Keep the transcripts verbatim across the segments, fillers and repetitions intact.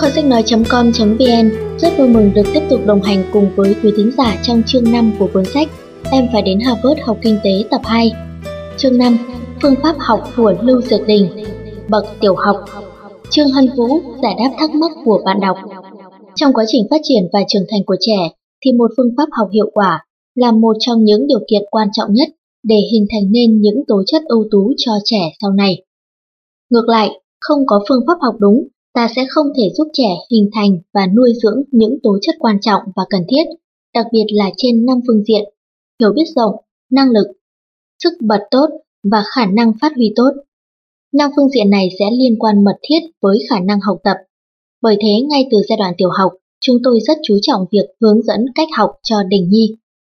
Kho sách nói chấm com chấm vn rất vui mừng được tiếp tục đồng hành cùng với quý thính giả trong chương năm của cuốn sách Em phải đến Harvard học kinh tế tập hai. Chương năm, phương pháp học của Lưu Dược Đình, bậc tiểu học. Trương Hân Vũ giải đáp thắc mắc của bạn đọc. Trong quá trình phát triển và trưởng thành của trẻ thì một phương pháp học hiệu quả là một trong những điều kiện quan trọng nhất để hình thành nên những tố chất ưu tú cho trẻ sau này. Ngược lại, không có phương pháp học đúng, ta sẽ không thể giúp trẻ hình thành và nuôi dưỡng những tố chất quan trọng và cần thiết, đặc biệt là trên năm phương diện: hiểu biết rộng, năng lực, sức bật tốt và khả năng phát huy tốt. Năm phương diện này sẽ liên quan mật thiết với khả năng học tập. Bởi thế, ngay từ giai đoạn tiểu học, chúng tôi rất chú trọng việc hướng dẫn cách học cho Đình Nhi.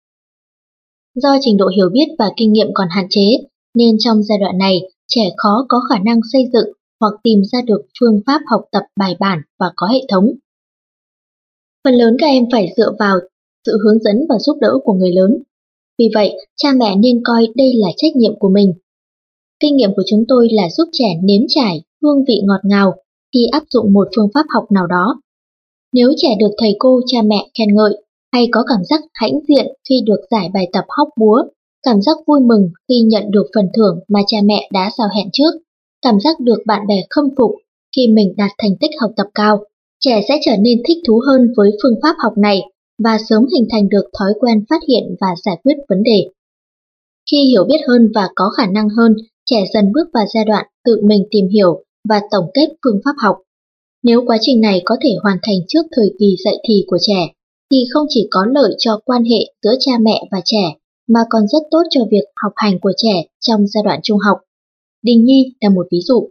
Do trình độ hiểu biết và kinh nghiệm còn hạn chế, nên trong giai đoạn này, trẻ khó có khả năng xây dựng hoặc tìm ra được phương pháp học tập bài bản và có hệ thống. Phần lớn các em phải dựa vào sự hướng dẫn và giúp đỡ của người lớn. Vì vậy, cha mẹ nên coi đây là trách nhiệm của mình. Kinh nghiệm của chúng tôi là giúp trẻ nếm trải hương vị ngọt ngào khi áp dụng một phương pháp học nào đó. Nếu trẻ được thầy cô, cha mẹ khen ngợi, hay có cảm giác hãnh diện khi được giải bài tập hóc búa, cảm giác vui mừng khi nhận được phần thưởng mà cha mẹ đã giao hẹn trước, cảm giác được bạn bè khâm phục khi mình đạt thành tích học tập cao, trẻ sẽ trở nên thích thú hơn với phương pháp học này và sớm hình thành được thói quen phát hiện và giải quyết vấn đề. Khi hiểu biết hơn và có khả năng hơn, trẻ dần bước vào giai đoạn tự mình tìm hiểu và tổng kết phương pháp học. Nếu quá trình này có thể hoàn thành trước thời kỳ dậy thì của trẻ, thì không chỉ có lợi cho quan hệ giữa cha mẹ và trẻ, mà còn rất tốt cho việc học hành của trẻ trong giai đoạn trung học. Đình Nhi là một ví dụ.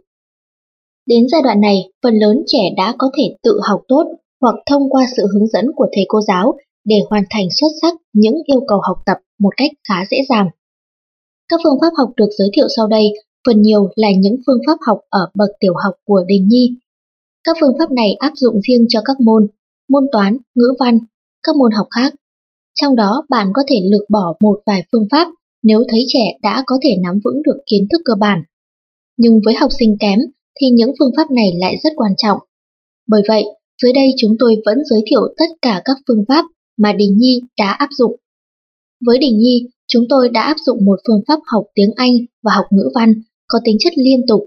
Đến giai đoạn này, phần lớn trẻ đã có thể tự học tốt hoặc thông qua sự hướng dẫn của thầy cô giáo để hoàn thành xuất sắc những yêu cầu học tập một cách khá dễ dàng. Các phương pháp học được giới thiệu sau đây phần nhiều là những phương pháp học ở bậc tiểu học của Đình Nhi. Các phương pháp này áp dụng riêng cho các môn, môn toán, ngữ văn, các môn học khác. Trong đó bạn có thể lược bỏ một vài phương pháp nếu thấy trẻ đã có thể nắm vững được kiến thức cơ bản. Nhưng với học sinh kém thì những phương pháp này lại rất quan trọng. Bởi vậy, dưới đây chúng tôi vẫn giới thiệu tất cả các phương pháp mà Đình Nhi đã áp dụng. Với Đình Nhi, chúng tôi đã áp dụng một phương pháp học tiếng Anh và học ngữ văn có tính chất liên tục.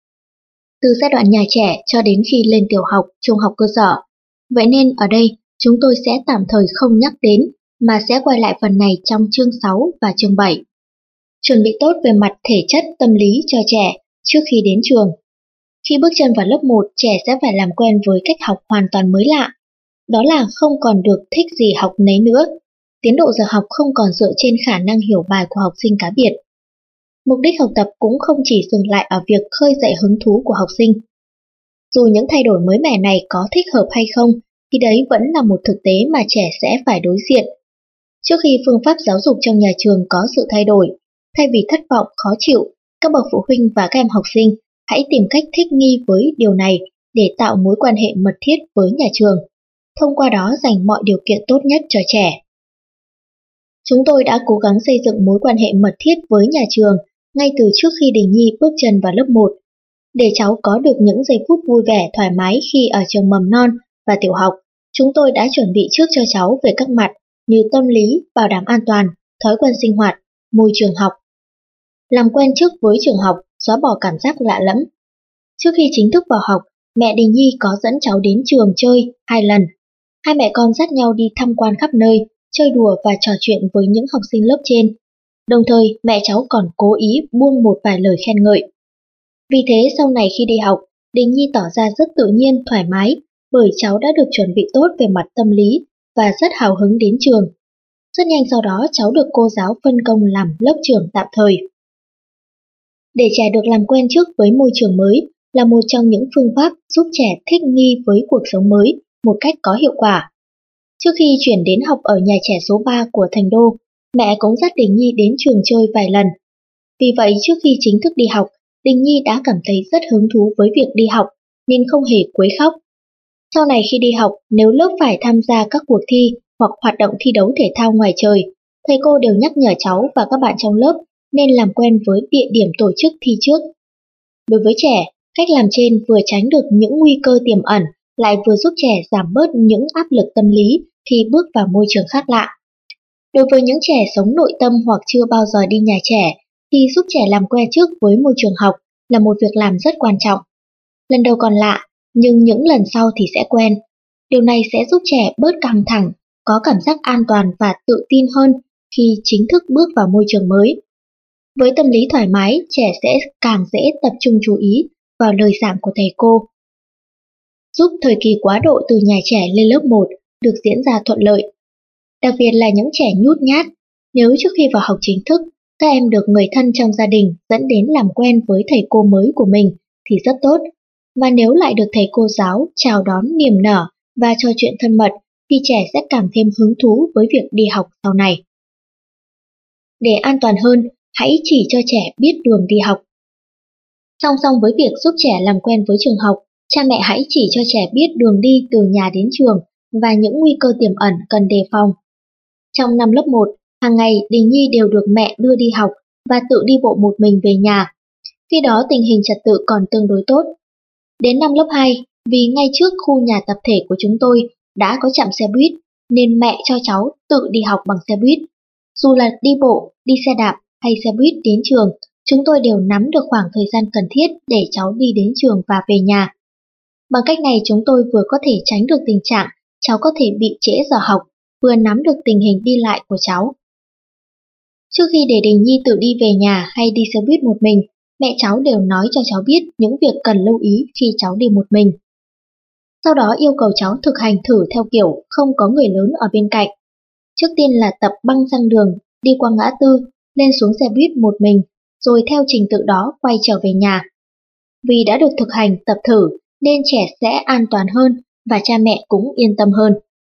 Từ giai đoạn nhà trẻ cho đến khi lên tiểu học, trung học cơ sở. Vậy nên ở đây, chúng tôi sẽ tạm thời không nhắc đến, mà sẽ quay lại phần này trong chương sáu và chương bảy. Chuẩn bị tốt về mặt thể chất, tâm lý cho trẻ trước khi đến trường. Khi bước chân vào lớp một, trẻ sẽ phải làm quen với cách học hoàn toàn mới lạ. Đó là không còn được thích gì học nấy nữa. Tiến độ giờ học không còn dựa trên khả năng hiểu bài của học sinh cá biệt. Mục đích học tập cũng không chỉ dừng lại ở việc khơi dậy hứng thú của học sinh. Dù những thay đổi mới mẻ này có thích hợp hay không, thì đấy vẫn là một thực tế mà trẻ sẽ phải đối diện. Trước khi phương pháp giáo dục trong nhà trường có sự thay đổi, thay vì thất vọng, khó chịu, các bậc phụ huynh và các em học sinh hãy tìm cách thích nghi với điều này để tạo mối quan hệ mật thiết với nhà trường, thông qua đó dành mọi điều kiện tốt nhất cho trẻ. Chúng tôi đã cố gắng xây dựng mối quan hệ mật thiết với nhà trường ngay từ trước khi Đình Nhi bước chân vào lớp một, để cháu có được những giây phút vui vẻ thoải mái khi ở trường mầm non và tiểu học. Chúng tôi đã chuẩn bị trước cho cháu về các mặt như tâm lý, bảo đảm an toàn, thói quen sinh hoạt, môi trường học. Làm quen trước với trường học, xóa bỏ cảm giác lạ lẫm. Trước khi chính thức vào học, mẹ Đình Nhi có dẫn cháu đến trường chơi hai lần. Hai mẹ con dắt nhau đi tham quan khắp nơi, chơi đùa và trò chuyện với những học sinh lớp trên. Đồng thời, mẹ cháu còn cố ý buông một vài lời khen ngợi. Vì thế, sau này khi đi học, Đình Nhi tỏ ra rất tự nhiên, thoải mái, bởi cháu đã được chuẩn bị tốt về mặt tâm lý và rất hào hứng đến trường. Rất nhanh sau đó, cháu được cô giáo phân công làm lớp trưởng tạm thời. Để trẻ được làm quen trước với môi trường mới là một trong những phương pháp giúp trẻ thích nghi với cuộc sống mới một cách có hiệu quả. Trước khi chuyển đến học ở nhà trẻ số ba của Thành Đô, mẹ cũng dắt Đình Nhi đến trường chơi vài lần. Vì vậy, trước khi chính thức đi học, Đình Nhi đã cảm thấy rất hứng thú với việc đi học nên không hề quấy khóc. Sau này khi đi học, nếu lớp phải tham gia các cuộc thi hoặc hoạt động thi đấu thể thao ngoài trời, thầy cô đều nhắc nhở cháu và các bạn trong lớp nên làm quen với địa điểm tổ chức thi trước. Đối với trẻ, cách làm trên vừa tránh được những nguy cơ tiềm ẩn lại vừa giúp trẻ giảm bớt những áp lực tâm lý khi bước vào môi trường khác lạ. Đối với những trẻ sống nội tâm hoặc chưa bao giờ đi nhà trẻ, thì giúp trẻ làm quen trước với môi trường học là một việc làm rất quan trọng. Lần đầu còn lạ, nhưng những lần sau thì sẽ quen. Điều này sẽ giúp trẻ bớt căng thẳng, có cảm giác an toàn và tự tin hơn khi chính thức bước vào môi trường mới. Với tâm lý thoải mái, trẻ sẽ càng dễ tập trung chú ý vào lời giảng của thầy cô. Giúp thời kỳ quá độ từ nhà trẻ lên lớp một được diễn ra thuận lợi. Đặc biệt là những trẻ nhút nhát, nếu trước khi vào học chính thức, các em được người thân trong gia đình dẫn đến làm quen với thầy cô mới của mình thì rất tốt. Và nếu lại được thầy cô giáo chào đón niềm nở và trò chuyện thân mật thì trẻ sẽ càng thêm hứng thú với việc đi học sau này. Để an toàn hơn, hãy chỉ cho trẻ biết đường đi học. Song song với việc giúp trẻ làm quen với trường học, cha mẹ hãy chỉ cho trẻ biết đường đi từ nhà đến trường và những nguy cơ tiềm ẩn cần đề phòng. Trong năm lớp một, hàng ngày Đình Nhi đều được mẹ đưa đi học và tự đi bộ một mình về nhà. Khi đó tình hình trật tự còn tương đối tốt. Đến năm lớp hai, vì ngay trước khu nhà tập thể của chúng tôi đã có trạm xe buýt, nên mẹ cho cháu tự đi học bằng xe buýt. Dù là đi bộ, đi xe đạp hay xe buýt đến trường, chúng tôi đều nắm được khoảng thời gian cần thiết để cháu đi đến trường và về nhà. Bằng cách này chúng tôi vừa có thể tránh được tình trạng cháu có thể bị trễ giờ học, vừa nắm được tình hình đi lại của cháu. Trước khi để Đình Nhi tự đi về nhà hay đi xe buýt một mình, mẹ cháu đều nói cho cháu biết những việc cần lưu ý khi cháu đi một mình. Sau đó yêu cầu cháu thực hành thử theo kiểu không có người lớn ở bên cạnh. Trước tiên là tập băng sang đường, đi qua ngã tư, lên xuống xe buýt một mình, rồi theo trình tự đó quay trở về nhà. Vì đã được thực hành tập thử nên trẻ sẽ an toàn hơn và cha mẹ cũng yên tâm hơn.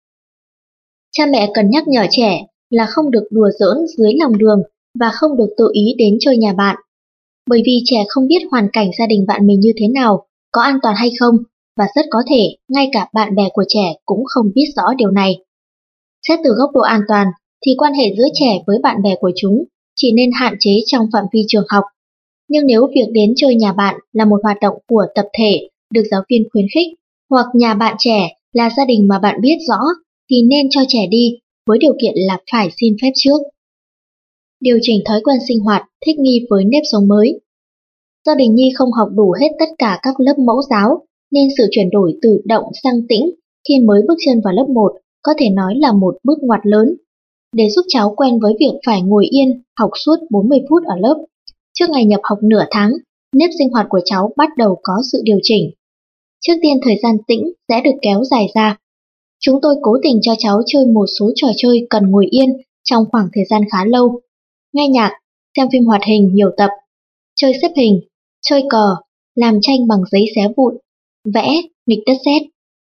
Cha mẹ cần nhắc nhở trẻ là không được đùa giỡn dưới lòng đường và không được tự ý đến chơi nhà bạn. Bởi vì trẻ không biết hoàn cảnh gia đình bạn mình như thế nào, có an toàn hay không, và rất có thể ngay cả bạn bè của trẻ cũng không biết rõ điều này. Xét từ góc độ an toàn thì quan hệ giữa trẻ với bạn bè của chúng chỉ nên hạn chế trong phạm vi trường học. Nhưng nếu việc đến chơi nhà bạn là một hoạt động của tập thể được giáo viên khuyến khích, hoặc nhà bạn trẻ là gia đình mà bạn biết rõ, thì nên cho trẻ đi, với điều kiện là phải xin phép trước. Điều chỉnh thói quen sinh hoạt thích nghi với nếp sống mới. Do Đình Nhi không học đủ hết tất cả các lớp mẫu giáo, nên sự chuyển đổi từ động sang tĩnh khi mới bước chân vào lớp một có thể nói là một bước ngoặt lớn. Để giúp cháu quen với việc phải ngồi yên, học suốt bốn mươi phút ở lớp, trước ngày nhập học nửa tháng, nếp sinh hoạt của cháu bắt đầu có sự điều chỉnh. Trước tiên thời gian tĩnh sẽ được kéo dài ra. Chúng tôi cố tình cho cháu chơi một số trò chơi cần ngồi yên trong khoảng thời gian khá lâu. Nghe nhạc, xem phim hoạt hình nhiều tập, chơi xếp hình, chơi cờ, làm tranh bằng giấy xé vụn, vẽ, nghịch đất sét.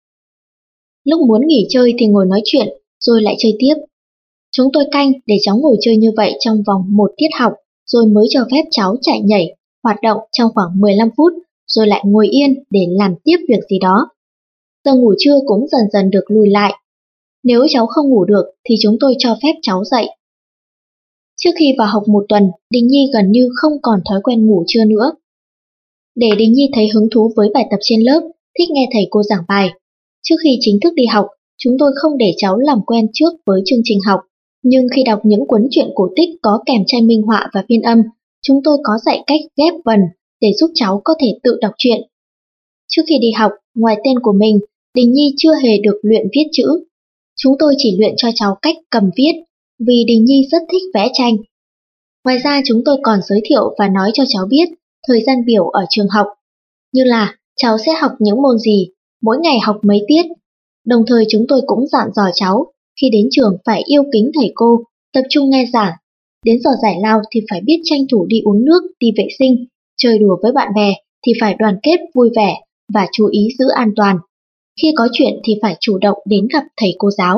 Lúc muốn nghỉ chơi thì ngồi nói chuyện, rồi lại chơi tiếp. Chúng tôi canh để cháu ngồi chơi như vậy trong vòng một tiết học, rồi mới cho phép cháu chạy nhảy, hoạt động trong khoảng mười lăm phút, rồi lại ngồi yên để làm tiếp việc gì đó. Giờ ngủ trưa cũng dần dần được lùi lại. Nếu cháu không ngủ được thì chúng tôi cho phép cháu dậy. Trước khi vào học một tuần, Đình Nhi gần như không còn thói quen ngủ trưa nữa. Để Đình Nhi thấy hứng thú với bài tập trên lớp, thích nghe thầy cô giảng bài. Trước khi chính thức đi học, chúng tôi không để cháu làm quen trước với chương trình học, nhưng khi đọc những cuốn truyện cổ tích có kèm tranh minh họa và phiên âm, chúng tôi có dạy cách ghép vần để giúp cháu có thể tự đọc truyện. Trước khi đi học, ngoài tên của mình, Đình Nhi chưa hề được luyện viết chữ. Chúng tôi chỉ luyện cho cháu cách cầm viết, vì Đình Nhi rất thích vẽ tranh. Ngoài ra chúng tôi còn giới thiệu và nói cho cháu biết thời gian biểu ở trường học, như là cháu sẽ học những môn gì, mỗi ngày học mấy tiết. Đồng thời chúng tôi cũng dặn dò cháu, khi đến trường phải yêu kính thầy cô, tập trung nghe giảng. Đến giờ giải lao thì phải biết tranh thủ đi uống nước, đi vệ sinh, chơi đùa với bạn bè thì phải đoàn kết vui vẻ và chú ý giữ an toàn. Khi có chuyện thì phải chủ động đến gặp thầy cô giáo.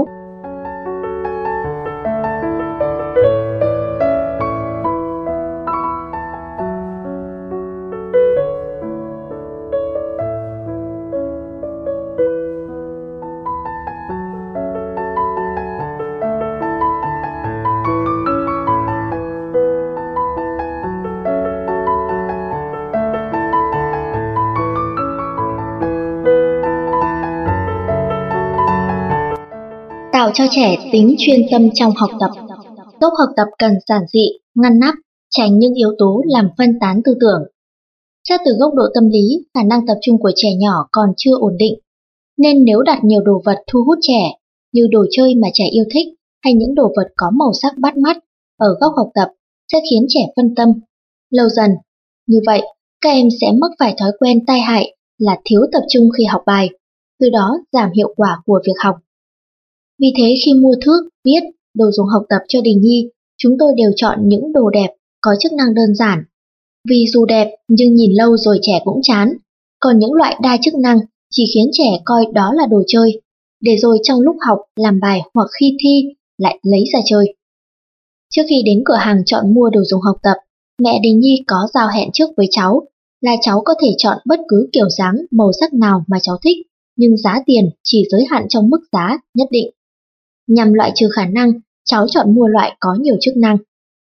Tạo cho trẻ tính chuyên tâm trong học tập. Góc học tập cần giản dị, ngăn nắp, tránh những yếu tố làm phân tán tư tưởng. Xét từ góc độ tâm lý, khả năng tập trung của trẻ nhỏ còn chưa ổn định, nên nếu đặt nhiều đồ vật thu hút trẻ, như đồ chơi mà trẻ yêu thích hay những đồ vật có màu sắc bắt mắt ở góc học tập sẽ khiến trẻ phân tâm. Lâu dần, như vậy, các em sẽ mắc phải thói quen tai hại là thiếu tập trung khi học bài, từ đó giảm hiệu quả của việc học. Vì thế khi mua thước, viết, đồ dùng học tập cho Đình Nhi, chúng tôi đều chọn những đồ đẹp, có chức năng đơn giản. Vì dù đẹp nhưng nhìn lâu rồi trẻ cũng chán, còn những loại đa chức năng chỉ khiến trẻ coi đó là đồ chơi, để rồi trong lúc học, làm bài hoặc khi thi lại lấy ra chơi. Trước khi đến cửa hàng chọn mua đồ dùng học tập, mẹ Đình Nhi có giao hẹn trước với cháu là cháu có thể chọn bất cứ kiểu dáng, màu sắc nào mà cháu thích, nhưng giá tiền chỉ giới hạn trong mức giá nhất định. Nhằm loại trừ khả năng, cháu chọn mua loại có nhiều chức năng.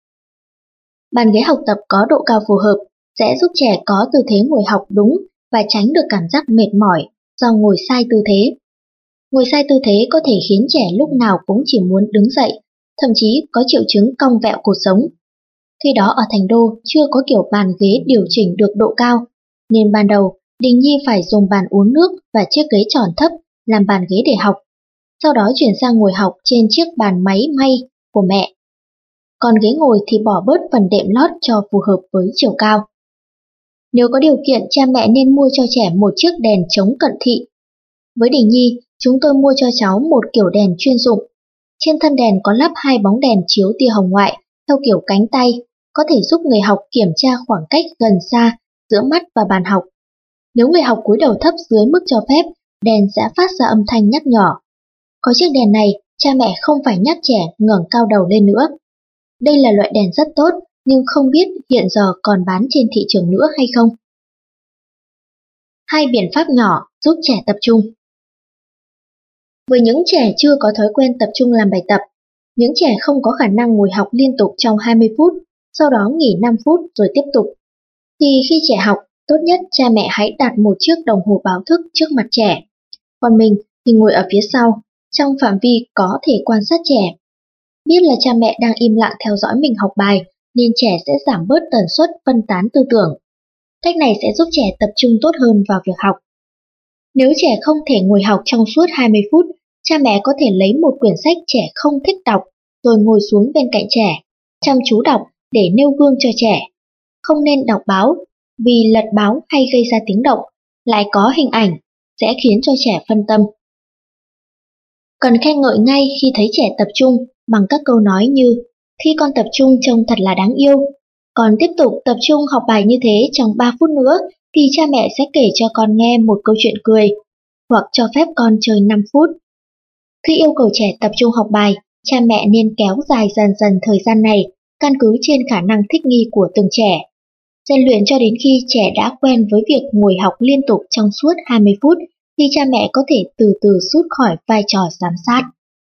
Bàn ghế học tập có độ cao phù hợp sẽ giúp trẻ có tư thế ngồi học đúng và tránh được cảm giác mệt mỏi do ngồi sai tư thế. Ngồi sai tư thế có thể khiến trẻ lúc nào cũng chỉ muốn đứng dậy, thậm chí có triệu chứng cong vẹo cột sống. Khi đó ở Thành Đô chưa có kiểu bàn ghế điều chỉnh được độ cao, nên ban đầu Đình Nhi phải dùng bàn uống nước và chiếc ghế tròn thấp làm bàn ghế để học, sau đó chuyển sang ngồi học trên chiếc bàn máy may của mẹ. Còn ghế ngồi thì bỏ bớt phần đệm lót cho phù hợp với chiều cao. Nếu có điều kiện, cha mẹ nên mua cho trẻ một chiếc đèn chống cận thị. Với Đình Nhi, chúng tôi mua cho cháu một kiểu đèn chuyên dụng. Trên thân đèn có lắp hai bóng đèn chiếu tia hồng ngoại theo kiểu cánh tay, có thể giúp người học kiểm tra khoảng cách gần xa giữa mắt và bàn học. Nếu người học cúi đầu thấp dưới mức cho phép, đèn sẽ phát ra âm thanh nhắc nhở. Có chiếc đèn này, cha mẹ không phải nhắc trẻ ngẩng cao đầu lên nữa. Đây là loại đèn rất tốt, nhưng không biết hiện giờ còn bán trên thị trường nữa hay không. Hai biện pháp nhỏ giúp trẻ tập trung. Với những trẻ chưa có thói quen tập trung làm bài tập, những trẻ không có khả năng ngồi học liên tục trong hai mươi phút, sau đó nghỉ năm phút rồi tiếp tục, thì khi trẻ học, tốt nhất cha mẹ hãy đặt một chiếc đồng hồ báo thức trước mặt trẻ. Còn mình thì ngồi ở phía sau, trong phạm vi có thể quan sát trẻ. Biết là cha mẹ đang im lặng theo dõi mình học bài, nên trẻ sẽ giảm bớt tần suất phân tán tư tưởng. Cách này sẽ giúp trẻ tập trung tốt hơn vào việc học. Nếu trẻ không thể ngồi học trong suốt hai mươi phút, cha mẹ có thể lấy một quyển sách trẻ không thích đọc, rồi ngồi xuống bên cạnh trẻ, chăm chú đọc để nêu gương cho trẻ. Không nên đọc báo, vì lật báo hay gây ra tiếng động, lại có hình ảnh, sẽ khiến cho trẻ phân tâm. Cần khen ngợi ngay khi thấy trẻ tập trung bằng các câu nói như "Khi con tập trung trông thật là đáng yêu", "Con tiếp tục tập trung học bài như thế trong ba phút nữa thì cha mẹ sẽ kể cho con nghe một câu chuyện cười", hoặc cho phép con chơi năm phút. Khi yêu cầu trẻ tập trung học bài, cha mẹ nên kéo dài dần dần thời gian này, căn cứ trên khả năng thích nghi của từng trẻ. Rèn luyện cho đến khi trẻ đã quen với việc ngồi học liên tục trong suốt hai mươi phút, thì cha mẹ có thể từ từ rút khỏi vai trò giám sát.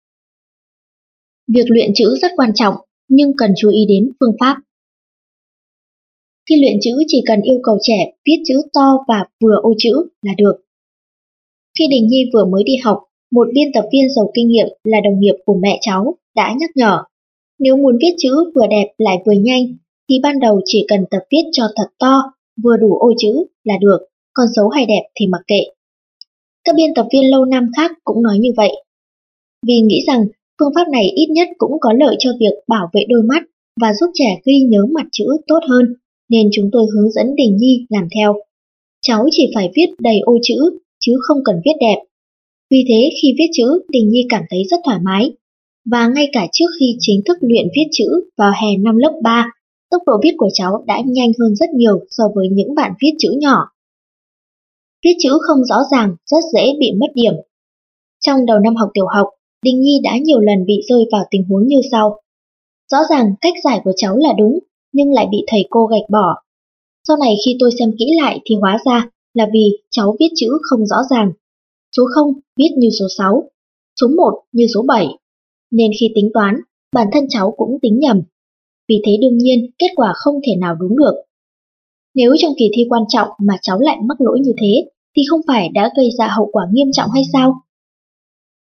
Việc luyện chữ rất quan trọng, nhưng cần chú ý đến phương pháp. Khi luyện chữ chỉ cần yêu cầu trẻ viết chữ to và vừa ô chữ là được. Khi Đình Nhi vừa mới đi học, một biên tập viên giàu kinh nghiệm là đồng nghiệp của mẹ cháu đã nhắc nhở, nếu muốn viết chữ vừa đẹp lại vừa nhanh, thì ban đầu chỉ cần tập viết cho thật to, vừa đủ ô chữ là được, còn xấu hay đẹp thì mặc kệ. Các biên tập viên lâu năm khác cũng nói như vậy. Vì nghĩ rằng phương pháp này ít nhất cũng có lợi cho việc bảo vệ đôi mắt và giúp trẻ ghi nhớ mặt chữ tốt hơn, nên chúng tôi hướng dẫn Đình Nhi làm theo. Cháu chỉ phải viết đầy ô chữ, chứ không cần viết đẹp. Vì thế khi viết chữ, Đình Nhi cảm thấy rất thoải mái. Và ngay cả trước khi chính thức luyện viết chữ vào hè năm lớp ba, tốc độ viết của cháu đã nhanh hơn rất nhiều so với những bạn viết chữ nhỏ. Viết chữ không rõ ràng rất dễ bị mất điểm. Trong đầu năm học tiểu học, Đình Nhi đã nhiều lần bị rơi vào tình huống như sau. Rõ ràng cách giải của cháu là đúng, nhưng lại bị thầy cô gạch bỏ. Sau này khi tôi xem kỹ lại thì hóa ra là vì cháu viết chữ không rõ ràng. Số không viết như số sáu, số một như số bảy. Nên khi tính toán, bản thân cháu cũng tính nhầm. Vì thế đương nhiên kết quả không thể nào đúng được. Nếu trong kỳ thi quan trọng mà cháu lại mắc lỗi như thế, thì không phải đã gây ra hậu quả nghiêm trọng hay sao?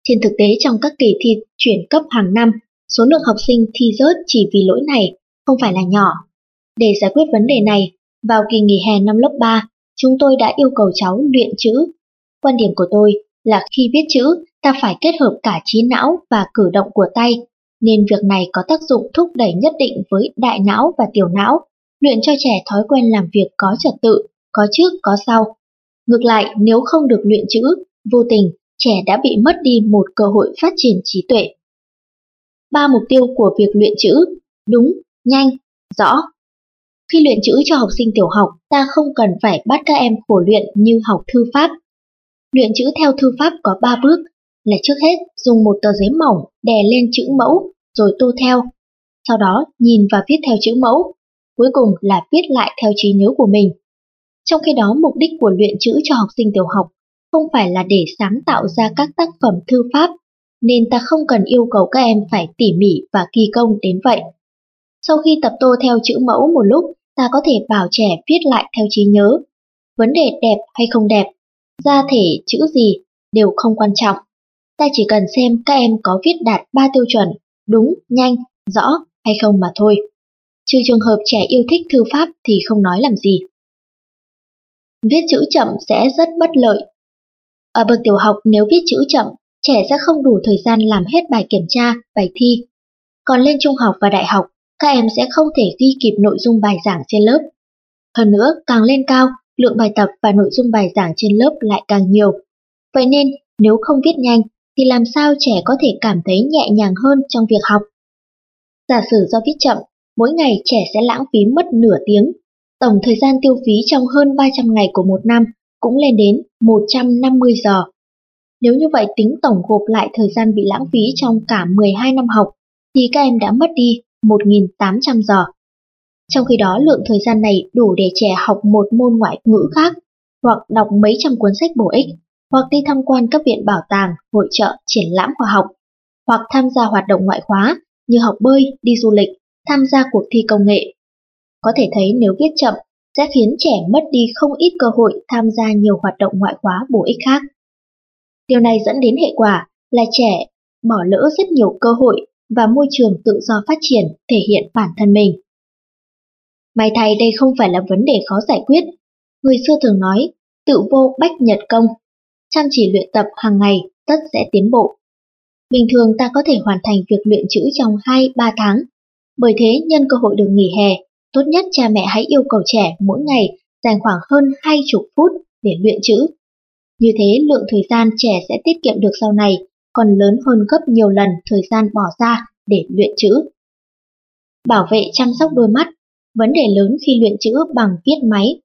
Trên thực tế trong các kỳ thi chuyển cấp hàng năm, số lượng học sinh thi rớt chỉ vì lỗi này không phải là nhỏ. Để giải quyết vấn đề này, vào kỳ nghỉ hè năm lớp ba, chúng tôi đã yêu cầu cháu luyện chữ. Quan điểm của tôi là khi viết chữ, ta phải kết hợp cả trí não và cử động của tay, nên việc này có tác dụng thúc đẩy nhất định với đại não và tiểu não, luyện cho trẻ thói quen làm việc có trật tự, có trước có sau. Ngược lại, nếu không được luyện chữ, vô tình, trẻ đã bị mất đi một cơ hội phát triển trí tuệ. Ba mục tiêu của việc luyện chữ: đúng, nhanh, rõ. Khi luyện chữ cho học sinh tiểu học, ta không cần phải bắt các em khổ luyện như học thư pháp. Luyện chữ theo thư pháp có ba bước, là trước hết dùng một tờ giấy mỏng đè lên chữ mẫu, rồi tô theo. Sau đó nhìn và viết theo chữ mẫu, cuối cùng là viết lại theo trí nhớ của mình. Trong khi đó, mục đích của luyện chữ cho học sinh tiểu học không phải là để sáng tạo ra các tác phẩm thư pháp, nên ta không cần yêu cầu các em phải tỉ mỉ và kỳ công đến vậy. Sau khi tập tô theo chữ mẫu một lúc, ta có thể bảo trẻ viết lại theo trí nhớ. Vấn đề đẹp hay không đẹp, ra thể chữ gì đều không quan trọng. Ta chỉ cần xem các em có viết đạt ba tiêu chuẩn, đúng, nhanh, rõ hay không mà thôi. Trừ trường hợp trẻ yêu thích thư pháp thì không nói làm gì. Viết chữ chậm sẽ rất bất lợi. Ở bậc tiểu học, nếu viết chữ chậm, trẻ sẽ không đủ thời gian làm hết bài kiểm tra, bài thi. Còn lên trung học và đại học, các em sẽ không thể ghi kịp nội dung bài giảng trên lớp. Hơn nữa, càng lên cao, lượng bài tập và nội dung bài giảng trên lớp lại càng nhiều. Vậy nên, nếu không viết nhanh, thì làm sao trẻ có thể cảm thấy nhẹ nhàng hơn trong việc học? Giả sử do viết chậm, mỗi ngày trẻ sẽ lãng phí mất nửa tiếng. Tổng thời gian tiêu phí trong hơn ba trăm ngày của một năm cũng lên đến một trăm năm mươi giờ. Nếu như vậy tính tổng gộp lại thời gian bị lãng phí trong cả mười hai năm học, thì các em đã mất đi một nghìn tám trăm giờ. Trong khi đó, lượng thời gian này đủ để trẻ học một môn ngoại ngữ khác, hoặc đọc mấy trăm cuốn sách bổ ích, hoặc đi tham quan các viện bảo tàng, hội chợ, triển lãm khoa học, hoặc tham gia hoạt động ngoại khóa như học bơi, đi du lịch, tham gia cuộc thi công nghệ. Có thể thấy nếu viết chậm sẽ khiến trẻ mất đi không ít cơ hội tham gia nhiều hoạt động ngoại khóa bổ ích khác. Điều này dẫn đến hệ quả là trẻ bỏ lỡ rất nhiều cơ hội và môi trường tự do phát triển, thể hiện bản thân mình. May thay đây không phải là vấn đề khó giải quyết. Người xưa thường nói, tự vô bách nhật công, chăm chỉ luyện tập hàng ngày tất sẽ tiến bộ. Bình thường ta có thể hoàn thành việc luyện chữ trong hai ba tháng. Bởi thế, nhân cơ hội được nghỉ hè, tốt nhất cha mẹ hãy yêu cầu trẻ mỗi ngày dành khoảng hơn hai mươi phút để luyện chữ. Như thế, lượng thời gian trẻ sẽ tiết kiệm được sau này còn lớn hơn gấp nhiều lần thời gian bỏ ra để luyện chữ. Bảo vệ chăm sóc đôi mắt, vấn đề lớn khi luyện chữ bằng viết máy.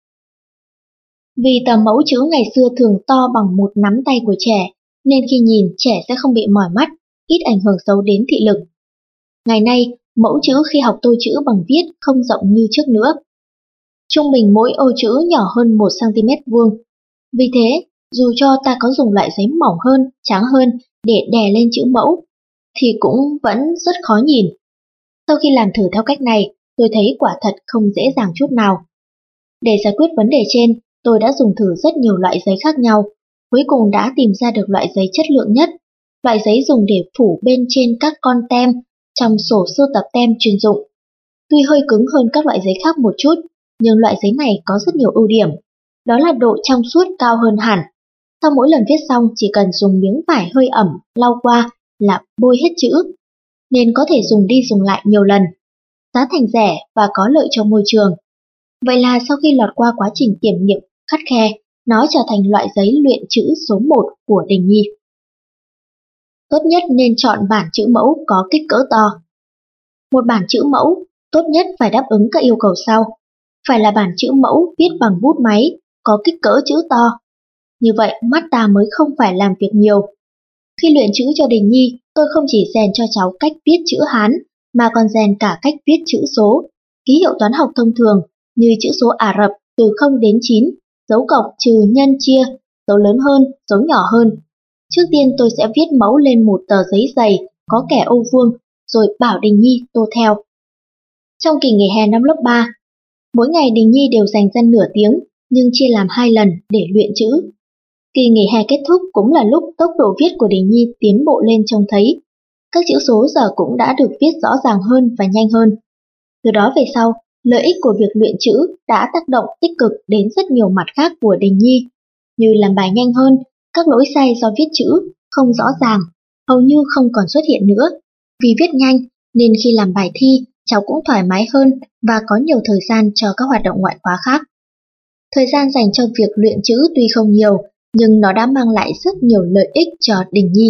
Vì tờ mẫu chữ ngày xưa thường to bằng một nắm tay của trẻ, nên khi nhìn trẻ sẽ không bị mỏi mắt, ít ảnh hưởng xấu đến thị lực. Ngày nay, mẫu chữ khi học tô chữ bằng viết không rộng như trước nữa. Trung bình mỗi ô chữ nhỏ hơn một xăng-ti-mét vuông. Vì thế, dù cho ta có dùng loại giấy mỏng hơn, trắng hơn để đè lên chữ mẫu, thì cũng vẫn rất khó nhìn. Sau khi làm thử theo cách này, tôi thấy quả thật không dễ dàng chút nào. Để giải quyết vấn đề trên, tôi đã dùng thử rất nhiều loại giấy khác nhau, cuối cùng đã tìm ra được loại giấy chất lượng nhất, loại giấy dùng để phủ bên trên các con tem trong sổ sưu tập tem chuyên dụng. Tuy hơi cứng hơn các loại giấy khác một chút, nhưng loại giấy này có rất nhiều ưu điểm. Đó là độ trong suốt cao hơn hẳn. Sau mỗi lần viết xong chỉ cần dùng miếng vải hơi ẩm lau qua là bôi hết chữ, nên có thể dùng đi dùng lại nhiều lần. Giá thành rẻ và có lợi cho môi trường. Vậy là sau khi lọt qua quá trình kiểm nghiệm khắt khe, nó trở thành loại giấy luyện chữ số một của Đình Nhi. Tốt nhất nên chọn bản chữ mẫu có kích cỡ to. Một bản chữ mẫu tốt nhất phải đáp ứng các yêu cầu sau. Phải là bản chữ mẫu viết bằng bút máy, có kích cỡ chữ to. Như vậy mắt ta mới không phải làm việc nhiều. Khi luyện chữ cho Đình Nhi, tôi không chỉ rèn cho cháu cách viết chữ Hán, mà còn rèn cả cách viết chữ số, ký hiệu toán học thông thường như chữ số Ả Rập từ không đến chín, dấu cộng trừ nhân chia, dấu lớn hơn, dấu nhỏ hơn. Trước tiên tôi sẽ viết mẫu lên một tờ giấy dày có kẻ ô vuông, rồi bảo Đình Nhi tô theo. Trong kỳ nghỉ hè năm lớp ba, mỗi ngày Đình Nhi đều dành ra nửa tiếng, nhưng chia làm hai lần để luyện chữ. Kỳ nghỉ hè kết thúc cũng là lúc tốc độ viết của Đình Nhi tiến bộ lên trông thấy. Các chữ số giờ cũng đã được viết rõ ràng hơn và nhanh hơn. Từ đó về sau, lợi ích của việc luyện chữ đã tác động tích cực đến rất nhiều mặt khác của Đình Nhi, như làm bài nhanh hơn, các lỗi sai do viết chữ không rõ ràng, hầu như không còn xuất hiện nữa. Vì viết nhanh nên khi làm bài thi, cháu cũng thoải mái hơn và có nhiều thời gian cho các hoạt động ngoại khóa khác. Thời gian dành cho việc luyện chữ tuy không nhiều, nhưng nó đã mang lại rất nhiều lợi ích cho Đình Nhi.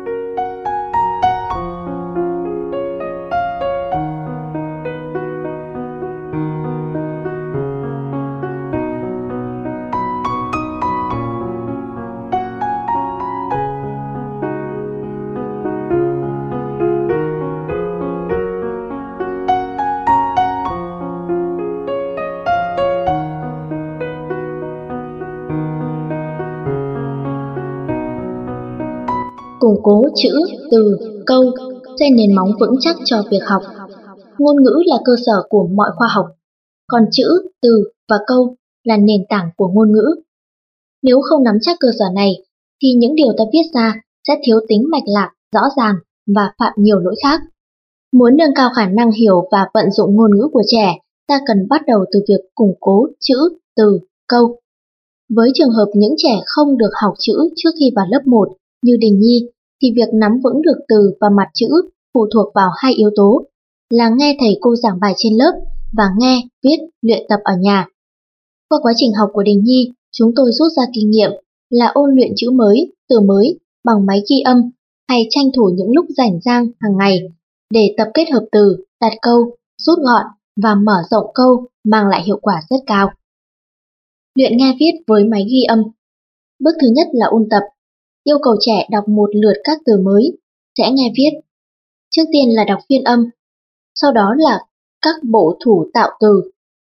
Củng cố chữ, từ, câu, xây nền móng vững chắc cho việc học. Ngôn ngữ là cơ sở của mọi khoa học, còn chữ, từ và câu là nền tảng của ngôn ngữ. Nếu không nắm chắc cơ sở này, thì những điều ta viết ra sẽ thiếu tính mạch lạc, rõ ràng và phạm nhiều lỗi khác. Muốn nâng cao khả năng hiểu và vận dụng ngôn ngữ của trẻ, ta cần bắt đầu từ việc củng cố chữ, từ, câu. Với trường hợp những trẻ không được học chữ trước khi vào lớp một, như Đình Nhi, thì việc nắm vững được từ và mặt chữ phụ thuộc vào hai yếu tố là nghe thầy cô giảng bài trên lớp và nghe, viết, luyện tập ở nhà. Qua quá trình học của Đình Nhi, chúng tôi rút ra kinh nghiệm là ôn luyện chữ mới, từ mới bằng máy ghi âm hay tranh thủ những lúc rảnh rang hàng ngày để tập kết hợp từ, đặt câu, rút gọn và mở rộng câu mang lại hiệu quả rất cao. Luyện nghe viết với máy ghi âm. Bước thứ nhất là ôn tập. Yêu cầu trẻ đọc một lượt các từ mới, sẽ nghe viết. Trước tiên là đọc phiên âm, sau đó là các bộ thủ tạo từ.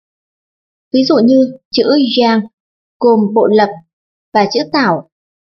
Ví dụ như chữ giang gồm bộ lập và chữ tảo.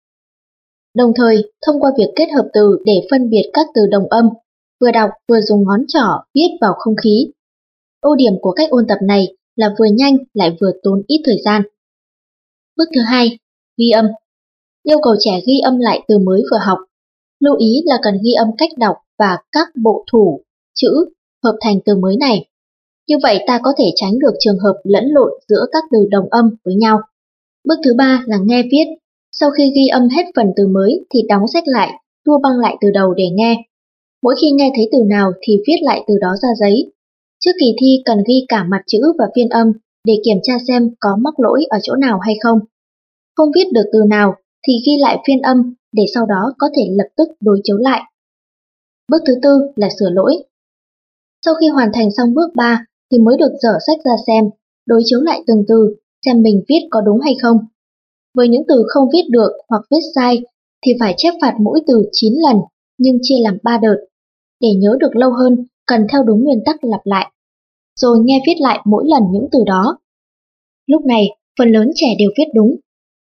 Đồng thời, thông qua việc kết hợp từ để phân biệt các từ đồng âm, vừa đọc vừa dùng ngón trỏ viết vào không khí. Ưu điểm của cách ôn tập này là vừa nhanh lại vừa tốn ít thời gian. Bước thứ hai, ghi âm. Yêu cầu trẻ ghi âm lại từ mới vừa học. Lưu ý là cần ghi âm cách đọc và các bộ thủ, chữ hợp thành từ mới này. Như vậy ta có thể tránh được trường hợp lẫn lộn giữa các từ đồng âm với nhau. Bước thứ ba là nghe viết. Sau khi ghi âm hết phần từ mới thì đóng sách lại, tua băng lại từ đầu để nghe. Mỗi khi nghe thấy từ nào thì viết lại từ đó ra giấy. Trước kỳ thi cần ghi cả mặt chữ và phiên âm để kiểm tra xem có mắc lỗi ở chỗ nào hay không. Không viết được từ nào thì ghi lại phiên âm để sau đó có thể lập tức đối chiếu lại. Bước thứ tư là sửa lỗi. Sau khi hoàn thành xong bước ba thì mới được dở sách ra xem, đối chiếu lại từng từ, xem mình viết có đúng hay không. Với những từ không viết được hoặc viết sai thì phải chép phạt mỗi từ chín lần nhưng chia làm ba đợt. Để nhớ được lâu hơn, cần theo đúng nguyên tắc lặp lại. Rồi nghe viết lại mỗi lần những từ đó. Lúc này, phần lớn trẻ đều viết đúng.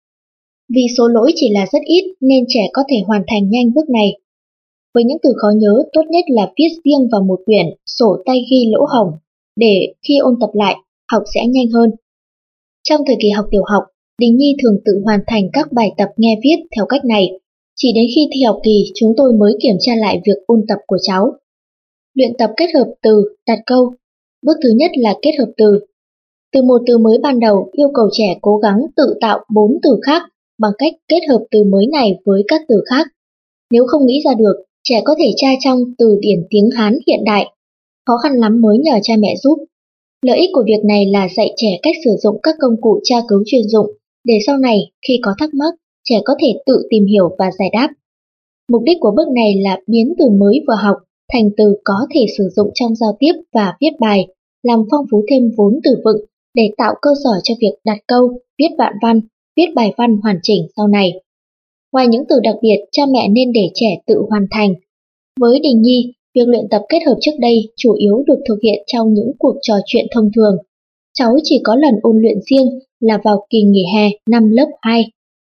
Vì số lỗi chỉ là rất ít nên trẻ có thể hoàn thành nhanh bước này. Với những từ khó nhớ, tốt nhất là viết riêng vào một quyển sổ tay ghi lỗ hổng để khi ôn tập lại, học sẽ nhanh hơn. Trong thời kỳ học tiểu học, Đình Nhi thường tự hoàn thành các bài tập nghe viết theo cách này. Chỉ đến khi thi học kỳ chúng tôi mới kiểm tra lại việc ôn tập của cháu. Luyện tập kết hợp từ, đặt câu. Bước thứ nhất là kết hợp từ. Từ một từ mới ban đầu yêu cầu trẻ cố gắng tự tạo bốn từ khác bằng cách kết hợp từ mới này với các từ khác. Nếu không nghĩ ra được, trẻ có thể tra trong từ điển tiếng Hán hiện đại. Khó khăn lắm mới nhờ cha mẹ giúp. Lợi ích của việc này là dạy trẻ cách sử dụng các công cụ tra cứu chuyên dụng để sau này khi có thắc mắc, trẻ có thể tự tìm hiểu và giải đáp. Mục đích của bước này là biến từ mới vừa học thành từ có thể sử dụng trong giao tiếp và viết bài, làm phong phú thêm vốn từ vựng để tạo cơ sở cho việc đặt câu, viết đoạn văn, viết bài văn hoàn chỉnh sau này. Ngoài những từ đặc biệt, cha mẹ nên để trẻ tự hoàn thành. Với Đình Nhi, việc luyện tập kết hợp trước đây chủ yếu được thực hiện trong những cuộc trò chuyện thông thường. Cháu chỉ có lần ôn luyện riêng là vào kỳ nghỉ hè năm lớp hai.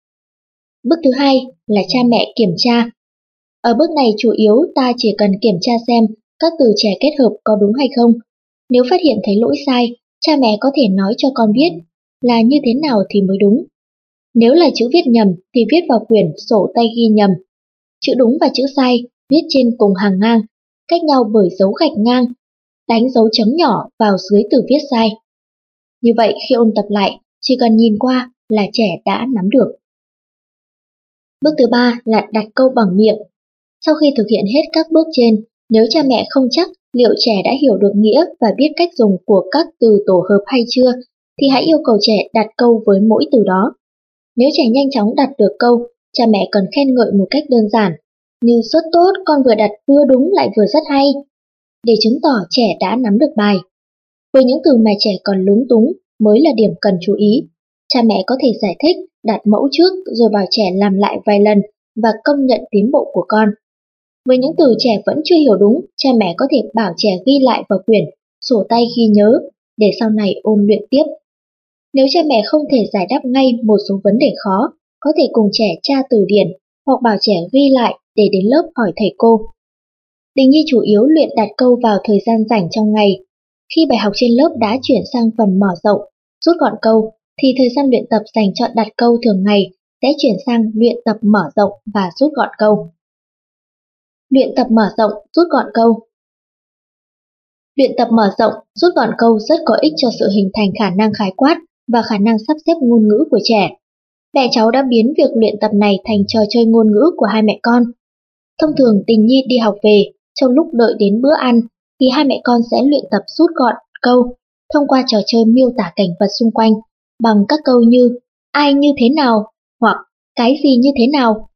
Bước thứ hai là cha mẹ kiểm tra. Ở bước này chủ yếu ta chỉ cần kiểm tra xem các từ trẻ kết hợp có đúng hay không. Nếu phát hiện thấy lỗi sai, cha mẹ có thể nói cho con biết là như thế nào thì mới đúng. Nếu là chữ viết nhầm thì viết vào quyển sổ tay ghi nhầm. Chữ đúng và chữ sai viết trên cùng hàng ngang, cách nhau bởi dấu gạch ngang, đánh dấu chấm nhỏ vào dưới từ viết sai. Như vậy khi ôn tập lại, chỉ cần nhìn qua là trẻ đã nắm được. Bước thứ ba là đặt câu bằng miệng. Sau khi thực hiện hết các bước trên, nếu cha mẹ không chắc liệu trẻ đã hiểu được nghĩa và biết cách dùng của các từ tổ hợp hay chưa, thì hãy yêu cầu trẻ đặt câu với mỗi từ đó. Nếu trẻ nhanh chóng đặt được câu, cha mẹ cần khen ngợi một cách đơn giản, như rất tốt, con vừa đặt vừa đúng lại vừa rất hay, để chứng tỏ trẻ đã nắm được bài. Với những từ mà trẻ còn lúng túng mới là điểm cần chú ý. Cha mẹ có thể giải thích, đặt mẫu trước rồi bảo trẻ làm lại vài lần và công nhận tiến bộ của con. Với những từ trẻ vẫn chưa hiểu đúng, cha mẹ có thể bảo trẻ ghi lại vào quyển sổ tay ghi nhớ để sau này ôn luyện tiếp. Nếu cha mẹ không thể giải đáp ngay một số vấn đề khó, có thể cùng trẻ tra từ điển hoặc bảo trẻ ghi lại để đến lớp hỏi thầy cô. Đình Nhi chủ yếu luyện đặt câu vào thời gian rảnh trong ngày. Khi bài học trên lớp đã chuyển sang phần mở rộng, rút gọn câu, thì thời gian luyện tập dành cho đặt câu thường ngày sẽ chuyển sang luyện tập mở rộng và rút gọn câu. Luyện tập mở rộng, rút gọn câu. Luyện tập mở rộng, rút gọn câu rất có ích cho sự hình thành khả năng khái quát và khả năng sắp xếp ngôn ngữ của trẻ. Mẹ cháu đã biến việc luyện tập này thành trò chơi ngôn ngữ của hai mẹ con. Thông thường Tình Nhi đi học về, trong lúc đợi đến bữa ăn, thì hai mẹ con sẽ luyện tập rút gọn câu thông qua trò chơi miêu tả cảnh vật xung quanh bằng các câu như ai như thế nào hoặc cái gì như thế nào.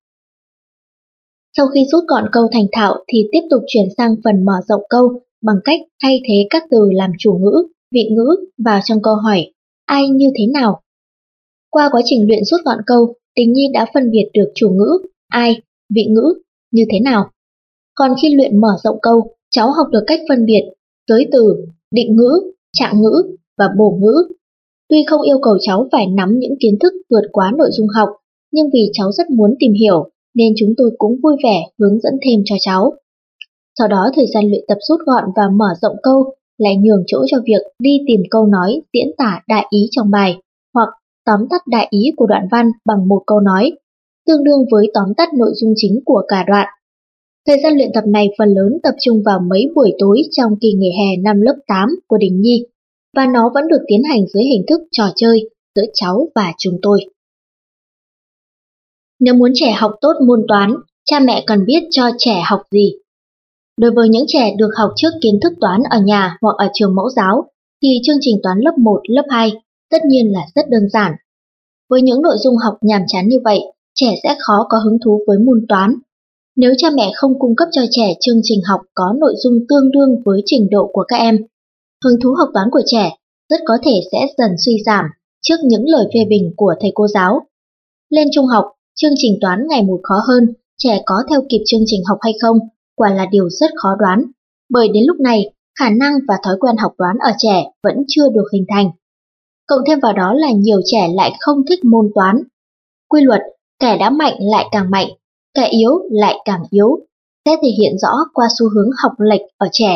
Sau khi rút gọn câu thành thạo thì tiếp tục chuyển sang phần mở rộng câu bằng cách thay thế các từ làm chủ ngữ, vị ngữ vào trong câu hỏi ai như thế nào. Qua quá trình luyện rút gọn câu, Tình Nhi đã phân biệt được chủ ngữ, ai, vị ngữ, như thế nào. Còn khi luyện mở rộng câu, cháu học được cách phân biệt giới từ, định ngữ, trạng ngữ và bổ ngữ. Tuy không yêu cầu cháu phải nắm những kiến thức vượt quá nội dung học, nhưng vì cháu rất muốn tìm hiểu, nên chúng tôi cũng vui vẻ hướng dẫn thêm cho cháu. Sau đó thời gian luyện tập rút gọn và mở rộng câu lại nhường chỗ cho việc đi tìm câu nói diễn tả đại ý trong bài, hoặc tóm tắt đại ý của đoạn văn bằng một câu nói, tương đương với tóm tắt nội dung chính của cả đoạn. Thời gian luyện tập này phần lớn tập trung vào mấy buổi tối trong kỳ nghỉ hè năm lớp tám của Đình Nhi, và nó vẫn được tiến hành dưới hình thức trò chơi giữa cháu và chúng tôi. Nếu muốn trẻ học tốt môn toán, cha mẹ cần biết cho trẻ học gì. Đối với những trẻ được học trước kiến thức toán ở nhà hoặc ở trường mẫu giáo, thì chương trình toán lớp một, lớp hai tất nhiên là rất đơn giản. Với những nội dung học nhàm chán như vậy, trẻ sẽ khó có hứng thú với môn toán. Nếu cha mẹ không cung cấp cho trẻ chương trình học có nội dung tương đương với trình độ của các em, hứng thú học toán của trẻ rất có thể sẽ dần suy giảm trước những lời phê bình của thầy cô giáo. Lên trung học, chương trình toán ngày một khó hơn, trẻ có theo kịp chương trình học hay không, quả là điều rất khó đoán, bởi đến lúc này, khả năng và thói quen học toán ở trẻ vẫn chưa được hình thành. Cộng thêm vào đó là nhiều trẻ lại không thích môn toán. Quy luật, kẻ đã mạnh lại càng mạnh, kẻ yếu lại càng yếu, sẽ thể hiện rõ qua xu hướng học lệch ở trẻ.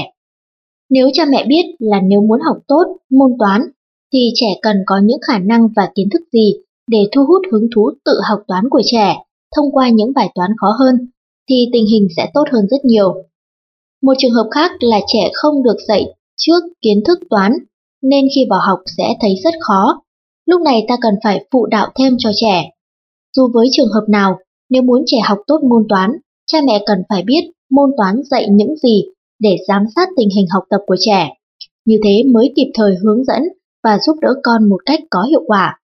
Nếu cha mẹ biết là nếu muốn học tốt môn toán, thì trẻ cần có những khả năng và kiến thức gì để thu hút hứng thú tự học toán của trẻ thông qua những bài toán khó hơn, thì tình hình sẽ tốt hơn rất nhiều. Một trường hợp khác là trẻ không được dạy trước kiến thức toán, nên khi vào học sẽ thấy rất khó. Lúc này ta cần phải phụ đạo thêm cho trẻ. Dù với trường hợp nào, nếu muốn trẻ học tốt môn toán, cha mẹ cần phải biết môn toán dạy những gì để giám sát tình hình học tập của trẻ. Như thế mới kịp thời hướng dẫn và giúp đỡ con một cách có hiệu quả.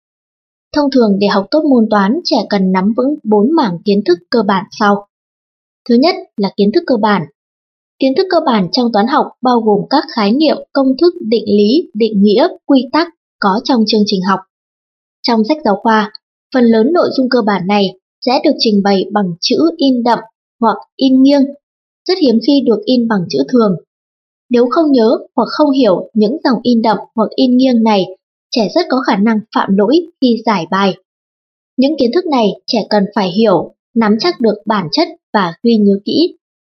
Thông thường để học tốt môn toán, trẻ cần nắm vững bốn mảng kiến thức cơ bản sau. Thứ nhất là kiến thức cơ bản. Kiến thức cơ bản trong toán học bao gồm các khái niệm, công thức, định lý, định nghĩa, quy tắc có trong chương trình học. Trong sách giáo khoa, phần lớn nội dung cơ bản này sẽ được trình bày bằng chữ in đậm hoặc in nghiêng, rất hiếm khi được in bằng chữ thường. Nếu không nhớ hoặc không hiểu những dòng in đậm hoặc in nghiêng này, trẻ rất có khả năng phạm lỗi khi giải bài. Những kiến thức này trẻ cần phải hiểu, nắm chắc được bản chất và ghi nhớ kỹ.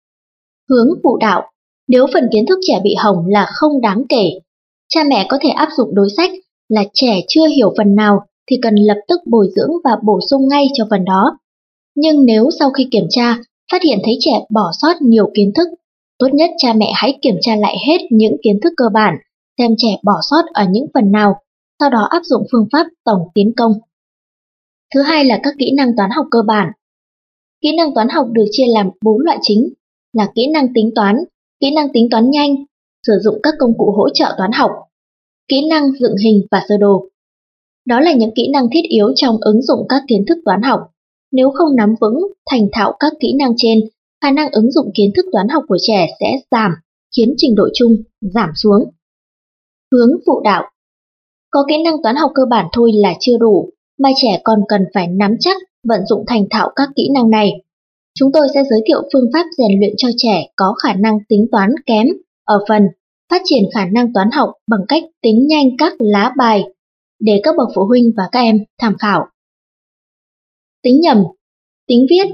Hướng phụ đạo. Nếu phần kiến thức trẻ bị hỏng là không đáng kể, cha mẹ có thể áp dụng đối sách là trẻ chưa hiểu phần nào thì cần lập tức bồi dưỡng và bổ sung ngay cho phần đó. Nhưng nếu sau khi kiểm tra, phát hiện thấy trẻ bỏ sót nhiều kiến thức, tốt nhất cha mẹ hãy kiểm tra lại hết những kiến thức cơ bản, xem trẻ bỏ sót ở những phần nào, sau đó áp dụng phương pháp tổng tiến công. Thứ hai là các kỹ năng toán học cơ bản. Kỹ năng toán học được chia làm bốn loại chính là kỹ năng tính toán, kỹ năng tính toán nhanh, sử dụng các công cụ hỗ trợ toán học, kỹ năng dựng hình và sơ đồ. Đó là những kỹ năng thiết yếu trong ứng dụng các kiến thức toán học. Nếu không nắm vững, thành thạo các kỹ năng trên, khả năng ứng dụng kiến thức toán học của trẻ sẽ giảm, khiến trình độ chung giảm xuống. Hướng phụ đạo. Có kỹ năng toán học cơ bản thôi là chưa đủ, mà trẻ còn cần phải nắm chắc, vận dụng thành thạo các kỹ năng này. Chúng tôi sẽ giới thiệu phương pháp rèn luyện cho trẻ có khả năng tính toán kém ở phần phát triển khả năng toán học bằng cách tính nhanh các lá bài để các bậc phụ huynh và các em tham khảo. Tính nhầm, tính viết,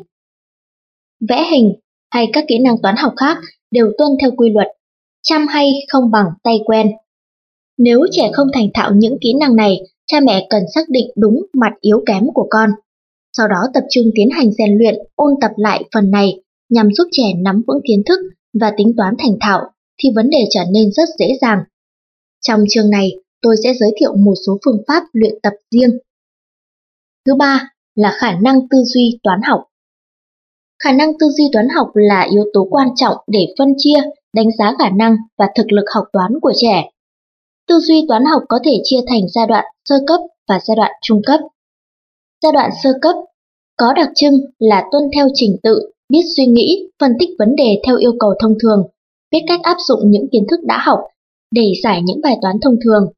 vẽ hình hay các kỹ năng toán học khác đều tuân theo quy luật, chăm hay không bằng tay quen. Nếu trẻ không thành thạo những kỹ năng này, cha mẹ cần xác định đúng mặt yếu kém của con. Sau đó tập trung tiến hành rèn luyện, ôn tập lại phần này nhằm giúp trẻ nắm vững kiến thức và tính toán thành thạo, thì vấn đề trở nên rất dễ dàng. Trong chương này, tôi sẽ giới thiệu một số phương pháp luyện tập riêng. Thứ ba là khả năng tư duy toán học. Khả năng tư duy toán học là yếu tố quan trọng để phân chia, đánh giá khả năng và thực lực học toán của trẻ. Tư duy toán học có thể chia thành giai đoạn sơ cấp và giai đoạn trung cấp. Giai đoạn sơ cấp có đặc trưng là tuân theo trình tự, biết suy nghĩ, phân tích vấn đề theo yêu cầu thông thường, biết cách áp dụng những kiến thức đã học để giải những bài toán thông thường.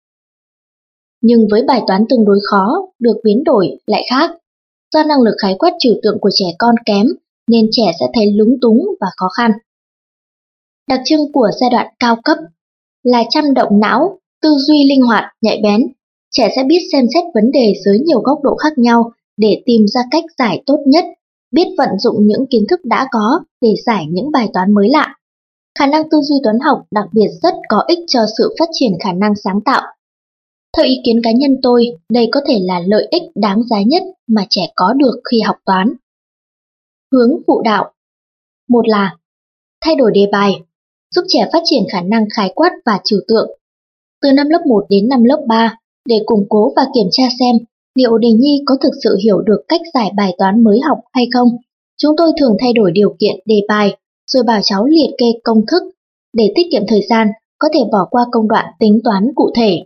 Nhưng với bài toán tương đối khó, được biến đổi lại khác. Do năng lực khái quát trừu tượng của trẻ con kém, nên trẻ sẽ thấy lúng túng và khó khăn. Đặc trưng của giai đoạn cao cấp là chăm động não, tư duy linh hoạt, nhạy bén. Trẻ sẽ biết xem xét vấn đề dưới nhiều góc độ khác nhau để tìm ra cách giải tốt nhất, biết vận dụng những kiến thức đã có để giải những bài toán mới lạ. Khả năng tư duy toán học đặc biệt rất có ích cho sự phát triển khả năng sáng tạo. Theo ý kiến cá nhân tôi, đây có thể là lợi ích đáng giá nhất mà trẻ có được khi học toán. Hướng phụ đạo. Một là thay đổi đề bài, giúp trẻ phát triển khả năng khái quát và trừu tượng. Từ năm lớp một đến năm lớp ba, để củng cố và kiểm tra xem liệu đề nhi có thực sự hiểu được cách giải bài toán mới học hay không, chúng tôi thường thay đổi điều kiện đề bài, rồi bảo cháu liệt kê công thức. Để tiết kiệm thời gian, có thể bỏ qua công đoạn tính toán cụ thể.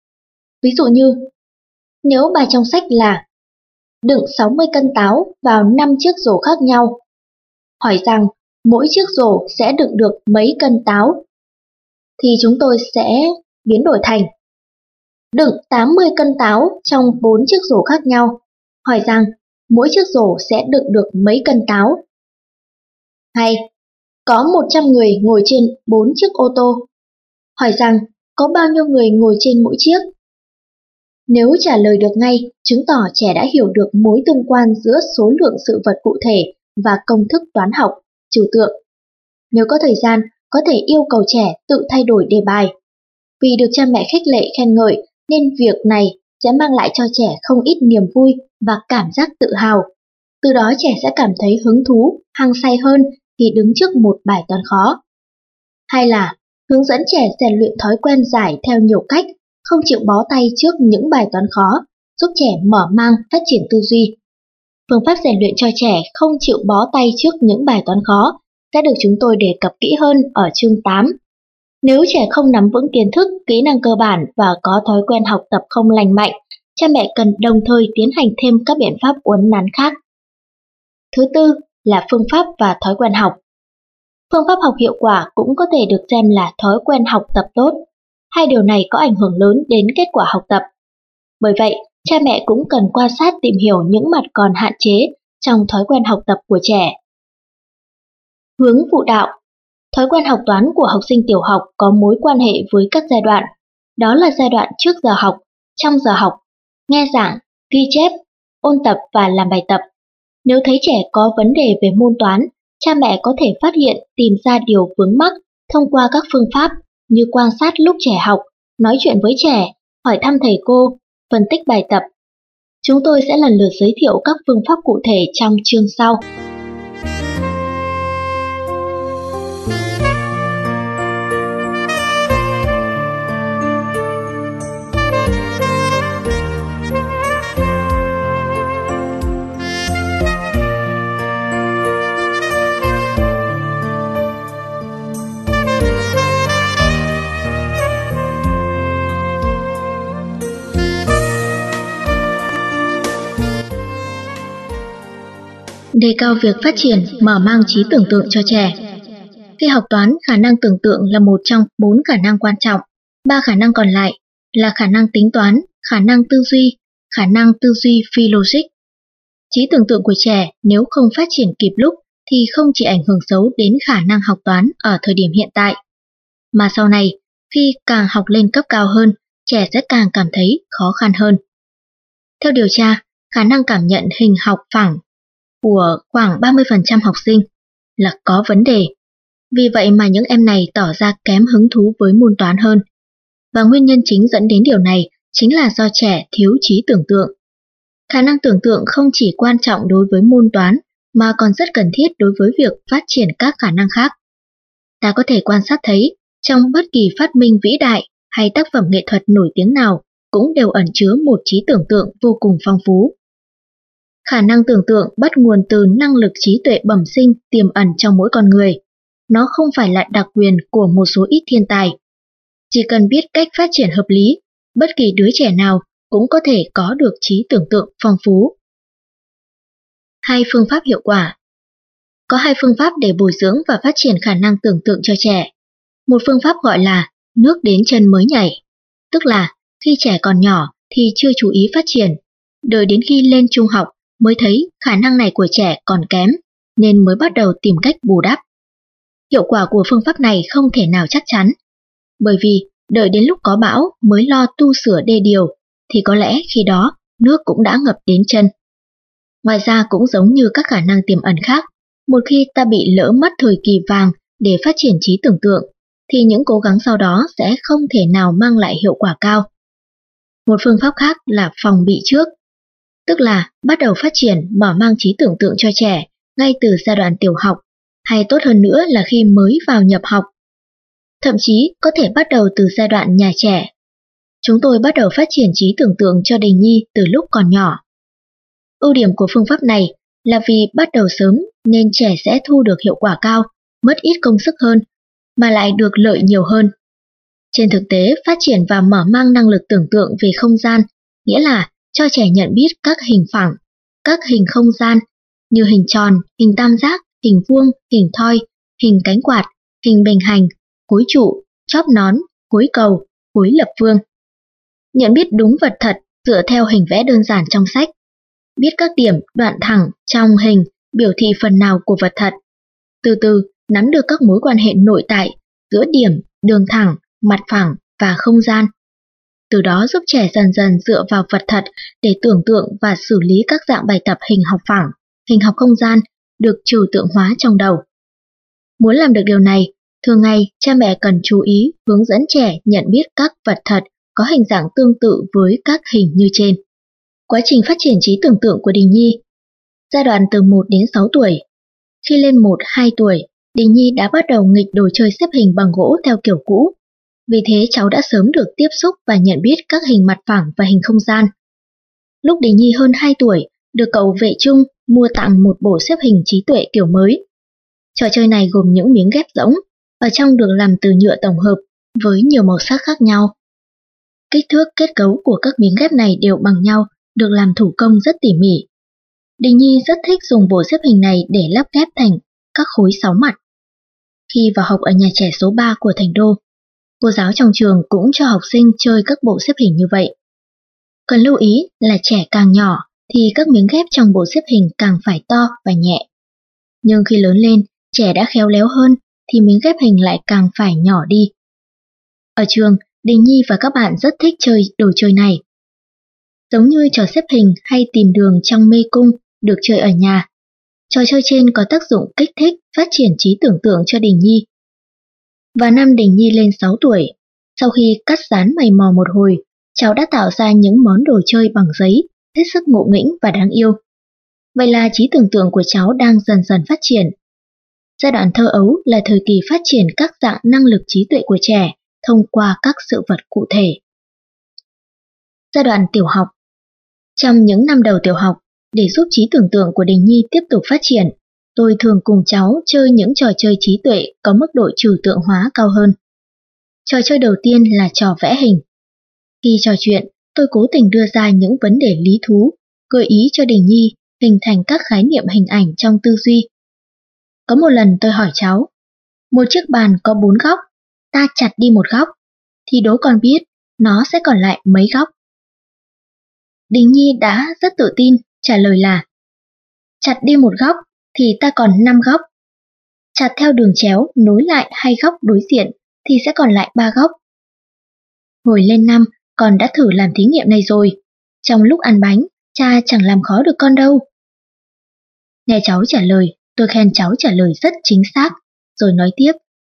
Ví dụ như, nếu bài trong sách là đựng sáu mươi cân táo vào năm chiếc rổ khác nhau, hỏi rằng mỗi chiếc rổ sẽ đựng được mấy cân táo, thì chúng tôi sẽ biến đổi thành đựng tám mươi cân táo trong bốn chiếc rổ khác nhau, hỏi rằng mỗi chiếc rổ sẽ đựng được mấy cân táo. Hay, có một trăm người ngồi trên bốn chiếc ô tô, hỏi rằng có bao nhiêu người ngồi trên mỗi chiếc. Nếu trả lời được ngay, chứng tỏ trẻ đã hiểu được mối tương quan giữa số lượng sự vật cụ thể và công thức toán học, trừu tượng. Nếu có thời gian, có thể yêu cầu trẻ tự thay đổi đề bài. Vì được cha mẹ khích lệ khen ngợi, nên việc này sẽ mang lại cho trẻ không ít niềm vui và cảm giác tự hào. Từ đó trẻ sẽ cảm thấy hứng thú, hăng say hơn khi đứng trước một bài toán khó. Hay là hướng dẫn trẻ rèn luyện thói quen giải theo nhiều cách, không chịu bó tay trước những bài toán khó, giúp trẻ mở mang phát triển tư duy. Phương pháp rèn luyện cho trẻ không chịu bó tay trước những bài toán khó sẽ được chúng tôi đề cập kỹ hơn ở chương tám. Nếu trẻ không nắm vững kiến thức, kỹ năng cơ bản và có thói quen học tập không lành mạnh, cha mẹ cần đồng thời tiến hành thêm các biện pháp uốn nắn khác. Thứ tư là phương pháp và thói quen học. Phương pháp học hiệu quả cũng có thể được xem là thói quen học tập tốt. Hai điều này có ảnh hưởng lớn đến kết quả học tập. Bởi vậy, cha mẹ cũng cần quan sát tìm hiểu những mặt còn hạn chế trong thói quen học tập của trẻ. Hướng phụ đạo. Thói quen học toán của học sinh tiểu học có mối quan hệ với các giai đoạn. Đó là giai đoạn trước giờ học, trong giờ học, nghe giảng, ghi chép, ôn tập và làm bài tập. Nếu thấy trẻ có vấn đề về môn toán, cha mẹ có thể phát hiện tìm ra điều vướng mắc thông qua các phương pháp như quan sát lúc trẻ học, nói chuyện với trẻ, hỏi thăm thầy cô, phân tích bài tập. Chúng tôi sẽ lần lượt giới thiệu các phương pháp cụ thể trong chương sau. Đề cao việc phát triển mở mang trí tưởng tượng cho trẻ. Khi học toán, khả năng tưởng tượng là một trong bốn khả năng quan trọng. Ba khả năng còn lại là khả năng tính toán, khả năng tư duy, khả năng tư duy phi logic. Trí tưởng tượng của trẻ nếu không phát triển kịp lúc thì không chỉ ảnh hưởng xấu đến khả năng học toán ở thời điểm hiện tại, mà sau này, khi càng học lên cấp cao hơn, trẻ sẽ càng cảm thấy khó khăn hơn. Theo điều tra, khả năng cảm nhận hình học phẳng của khoảng ba mươi phần trăm học sinh là có vấn đề. Vì vậy mà những em này tỏ ra kém hứng thú với môn toán hơn. Và nguyên nhân chính dẫn đến điều này chính là do trẻ thiếu trí tưởng tượng. Khả năng tưởng tượng không chỉ quan trọng đối với môn toán mà còn rất cần thiết đối với việc phát triển các khả năng khác. Ta có thể quan sát thấy trong bất kỳ phát minh vĩ đại hay tác phẩm nghệ thuật nổi tiếng nào cũng đều ẩn chứa một trí tưởng tượng vô cùng phong phú. Khả năng tưởng tượng bắt nguồn từ năng lực trí tuệ bẩm sinh tiềm ẩn trong mỗi con người. Nó không phải là đặc quyền của một số ít thiên tài. Chỉ cần biết cách phát triển hợp lý, bất kỳ đứa trẻ nào cũng có thể có được trí tưởng tượng phong phú. Hai phương pháp hiệu quả. Có hai phương pháp để bồi dưỡng và phát triển khả năng tưởng tượng cho trẻ. Một phương pháp gọi là nước đến chân mới nhảy, tức là khi trẻ còn nhỏ thì chưa chú ý phát triển, đợi đến khi lên trung học mới thấy khả năng này của trẻ còn kém, nên mới bắt đầu tìm cách bù đắp. Hiệu quả của phương pháp này không thể nào chắc chắn, bởi vì đợi đến lúc có bão mới lo tu sửa đê điều, thì có lẽ khi đó nước cũng đã ngập đến chân. Ngoài ra cũng giống như các khả năng tiềm ẩn khác, một khi ta bị lỡ mất thời kỳ vàng để phát triển trí tưởng tượng, thì những cố gắng sau đó sẽ không thể nào mang lại hiệu quả cao. Một phương pháp khác là phòng bị trước, tức là bắt đầu phát triển mở mang trí tưởng tượng cho trẻ ngay từ giai đoạn tiểu học, hay tốt hơn nữa là khi mới vào nhập học. Thậm chí có thể bắt đầu từ giai đoạn nhà trẻ. Chúng tôi bắt đầu phát triển trí tưởng tượng cho Đình Nhi từ lúc còn nhỏ. Ưu điểm của phương pháp này là vì bắt đầu sớm nên trẻ sẽ thu được hiệu quả cao, mất ít công sức hơn, mà lại được lợi nhiều hơn. Trên thực tế, phát triển và mở mang năng lực tưởng tượng về không gian, nghĩa là cho trẻ nhận biết các hình phẳng, các hình không gian như hình tròn, hình tam giác, hình vuông, hình thoi, hình cánh quạt, hình bình hành, khối trụ, chóp nón, khối cầu, khối lập phương. Nhận biết đúng vật thật dựa theo hình vẽ đơn giản trong sách. Biết các điểm, đoạn thẳng trong hình biểu thị phần nào của vật thật. Từ từ nắm được các mối quan hệ nội tại giữa điểm, đường thẳng, mặt phẳng và không gian. Từ đó giúp trẻ dần dần dựa vào vật thật để tưởng tượng và xử lý các dạng bài tập hình học phẳng, hình học không gian được trừu tượng hóa trong đầu. Muốn làm được điều này, thường ngày cha mẹ cần chú ý hướng dẫn trẻ nhận biết các vật thật có hình dạng tương tự với các hình như trên. Quá trình phát triển trí tưởng tượng của Đình Nhi. Giai đoạn từ một đến sáu tuổi. Khi lên một hai tuổi, Đình Nhi đã bắt đầu nghịch đồ chơi xếp hình bằng gỗ theo kiểu cũ. Vì thế cháu đã sớm được tiếp xúc và nhận biết các hình mặt phẳng và hình không gian. Lúc Đình Nhi hơn hai tuổi, được cậu vệ Trung mua tặng một bộ xếp hình trí tuệ kiểu mới. Trò chơi này gồm những miếng ghép rỗng, ở trong được làm từ nhựa tổng hợp với nhiều màu sắc khác nhau. Kích thước kết cấu của các miếng ghép này đều bằng nhau, được làm thủ công rất tỉ mỉ. Đình Nhi rất thích dùng bộ xếp hình này để lắp ghép thành các khối sáu mặt. Khi vào học ở nhà trẻ số ba của Thành Đô, cô giáo trong trường cũng cho học sinh chơi các bộ xếp hình như vậy. Cần lưu ý là trẻ càng nhỏ thì các miếng ghép trong bộ xếp hình càng phải to và nhẹ. Nhưng khi lớn lên, trẻ đã khéo léo hơn thì miếng ghép hình lại càng phải nhỏ đi. Ở trường, Đình Nhi và các bạn rất thích chơi đồ chơi này. Giống như trò xếp hình hay tìm đường trong mê cung được chơi ở nhà, trò chơi trên có tác dụng kích thích phát triển trí tưởng tượng cho Đình Nhi. Và năm Đình Nhi lên sáu tuổi, sau khi cắt dán mày mò một hồi, cháu đã tạo ra những món đồ chơi bằng giấy, hết sức ngộ nghĩnh và đáng yêu. Vậy là trí tưởng tượng của cháu đang dần dần phát triển. Giai đoạn thơ ấu là thời kỳ phát triển các dạng năng lực trí tuệ của trẻ thông qua các sự vật cụ thể. Giai đoạn tiểu học. Trong những năm đầu tiểu học, để giúp trí tưởng tượng của Đình Nhi tiếp tục phát triển, tôi thường cùng cháu chơi những trò chơi trí tuệ có mức độ trừu tượng hóa cao hơn. Trò chơi đầu tiên là trò vẽ hình. Khi trò chuyện, tôi cố tình đưa ra những vấn đề lý thú, gợi ý cho Đình Nhi hình thành các khái niệm hình ảnh trong tư duy. Có một lần tôi hỏi cháu, một chiếc bàn có bốn góc, ta chặt đi một góc, thì đố con biết nó sẽ còn lại mấy góc. Đình Nhi đã rất tự tin trả lời là, chặt đi một góc thì ta còn năm góc. Chặt theo đường chéo nối lại hai góc đối diện thì sẽ còn lại ba góc. Hồi lên năm, con đã thử làm thí nghiệm này rồi. Trong lúc ăn bánh, cha chẳng làm khó được con đâu. Nghe cháu trả lời, tôi khen cháu trả lời rất chính xác, rồi nói tiếp.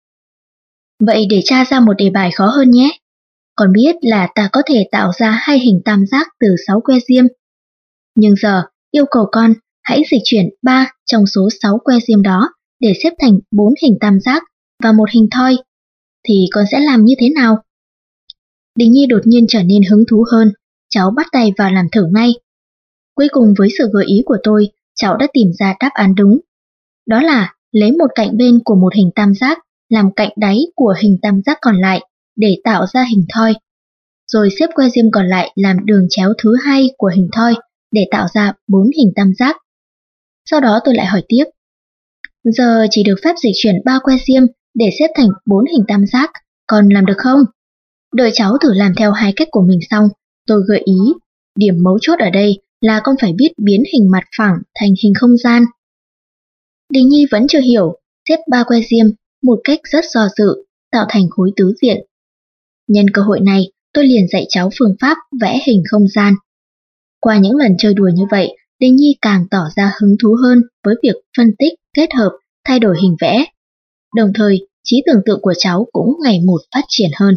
Vậy để cha ra một đề bài khó hơn nhé. Con biết là ta có thể tạo ra hai hình tam giác từ sáu que diêm. Nhưng giờ, yêu cầu con hãy dịch chuyển ba trong số sáu que diêm đó để xếp thành bốn hình tam giác và một hình thoi. Thì con sẽ làm như thế nào? Đình Nhi đột nhiên trở nên hứng thú hơn, cháu bắt tay vào làm thử ngay. Cuối cùng với sự gợi ý của tôi, cháu đã tìm ra đáp án đúng. Đó là lấy một cạnh bên của một hình tam giác làm cạnh đáy của hình tam giác còn lại để tạo ra hình thoi. Rồi xếp que diêm còn lại làm đường chéo thứ hai của hình thoi để tạo ra bốn hình tam giác. Sau đó tôi lại hỏi tiếp. Giờ chỉ được phép dịch chuyển ba que diêm để xếp thành bốn hình tam giác, còn làm được không? Đợi cháu thử làm theo hai cách của mình xong, tôi gợi ý, điểm mấu chốt ở đây là con phải biết biến hình mặt phẳng thành hình không gian. Đình Nhi vẫn chưa hiểu, xếp ba que diêm một cách rất do dự, tạo thành khối tứ diện. Nhân cơ hội này, tôi liền dạy cháu phương pháp vẽ hình không gian. Qua những lần chơi đùa như vậy, Đình Nhi càng tỏ ra hứng thú hơn với việc phân tích, kết hợp, thay đổi hình vẽ. Đồng thời, trí tưởng tượng của cháu cũng ngày một phát triển hơn.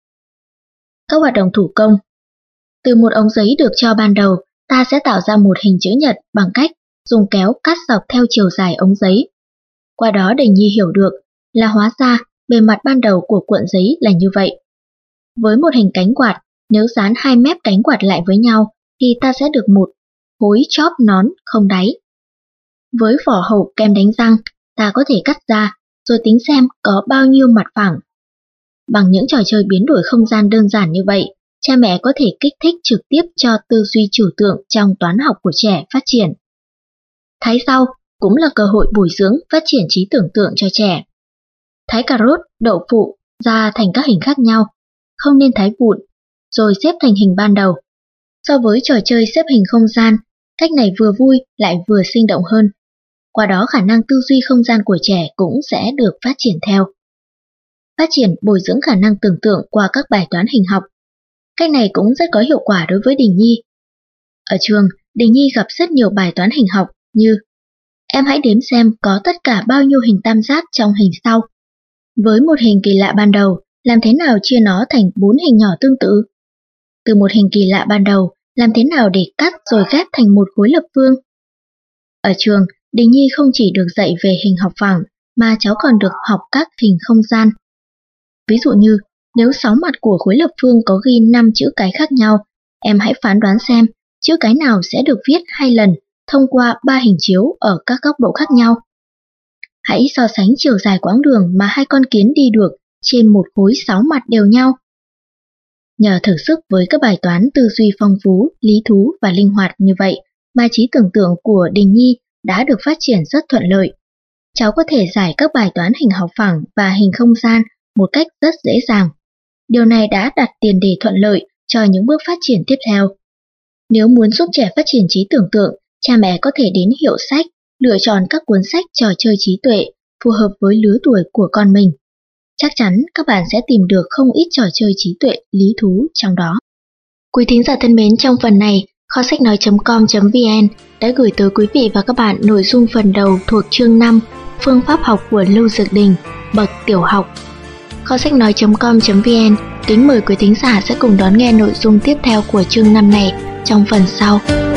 Các hoạt động thủ công. Từ một ống giấy được cho ban đầu, ta sẽ tạo ra một hình chữ nhật bằng cách dùng kéo cắt dọc theo chiều dài ống giấy. Qua đó Đình Nhi hiểu được là hóa ra bề mặt ban đầu của cuộn giấy là như vậy. Với một hình cánh quạt, nếu dán hai mép cánh quạt lại với nhau thì ta sẽ được một khối chóp nón không đáy. Với vỏ hộp kem đánh răng, ta có thể cắt ra rồi tính xem có bao nhiêu mặt phẳng. Bằng những trò chơi biến đổi không gian đơn giản như vậy, cha mẹ có thể kích thích trực tiếp cho tư duy trừu tượng trong toán học của trẻ phát triển. Thái rau cũng là cơ hội bồi dưỡng phát triển trí tưởng tượng cho trẻ. Thái cà rốt, đậu phụ ra thành các hình khác nhau, không nên thái vụn, rồi xếp thành hình ban đầu. So với trò chơi xếp hình không gian, cách này vừa vui lại vừa sinh động hơn. Qua đó khả năng tư duy không gian của trẻ cũng sẽ được phát triển theo. Phát triển bồi dưỡng khả năng tưởng tượng qua các bài toán hình học. Cách này cũng rất có hiệu quả đối với Đình Nhi. Ở trường, Đình Nhi gặp rất nhiều bài toán hình học như em hãy đếm xem có tất cả bao nhiêu hình tam giác trong hình sau. Với một hình kỳ lạ ban đầu, làm thế nào chia nó thành bốn hình nhỏ tương tự? Từ một hình kỳ lạ ban đầu, làm thế nào để cắt rồi ghép thành một khối lập phương? Ở trường, Đình Nhi không chỉ được dạy về hình học phẳng, mà cháu còn được học các hình không gian. Ví dụ như, nếu sáu mặt của khối lập phương có ghi năm chữ cái khác nhau, em hãy phán đoán xem chữ cái nào sẽ được viết hai lần thông qua ba hình chiếu ở các góc độ khác nhau. Hãy so sánh chiều dài quãng đường mà hai con kiến đi được trên một khối sáu mặt đều nhau. Nhờ thử sức với các bài toán tư duy phong phú, lý thú và linh hoạt như vậy mà trí tưởng tượng của Đình Nhi đã được phát triển rất thuận lợi. Cháu có thể giải các bài toán hình học phẳng và hình không gian một cách rất dễ dàng. Điều này đã đặt tiền đề thuận lợi cho những bước phát triển tiếp theo. Nếu muốn giúp trẻ phát triển trí tưởng tượng, cha mẹ có thể đến hiệu sách, lựa chọn các cuốn sách trò chơi trí tuệ phù hợp với lứa tuổi của con mình. Chắc chắn các bạn sẽ tìm được không ít trò chơi trí tuệ lý thú trong đó. Quý thính giả thân mến, trong phần này, kho sách nói chấm com chấm vn đã gửi tới quý vị và các bạn nội dung phần đầu thuộc chương năm Phương pháp học của Lưu Dược Đình, bậc tiểu học. Kho sách nói chấm com chấm vn kính mời quý thính giả sẽ cùng đón nghe nội dung tiếp theo của chương năm này trong phần sau.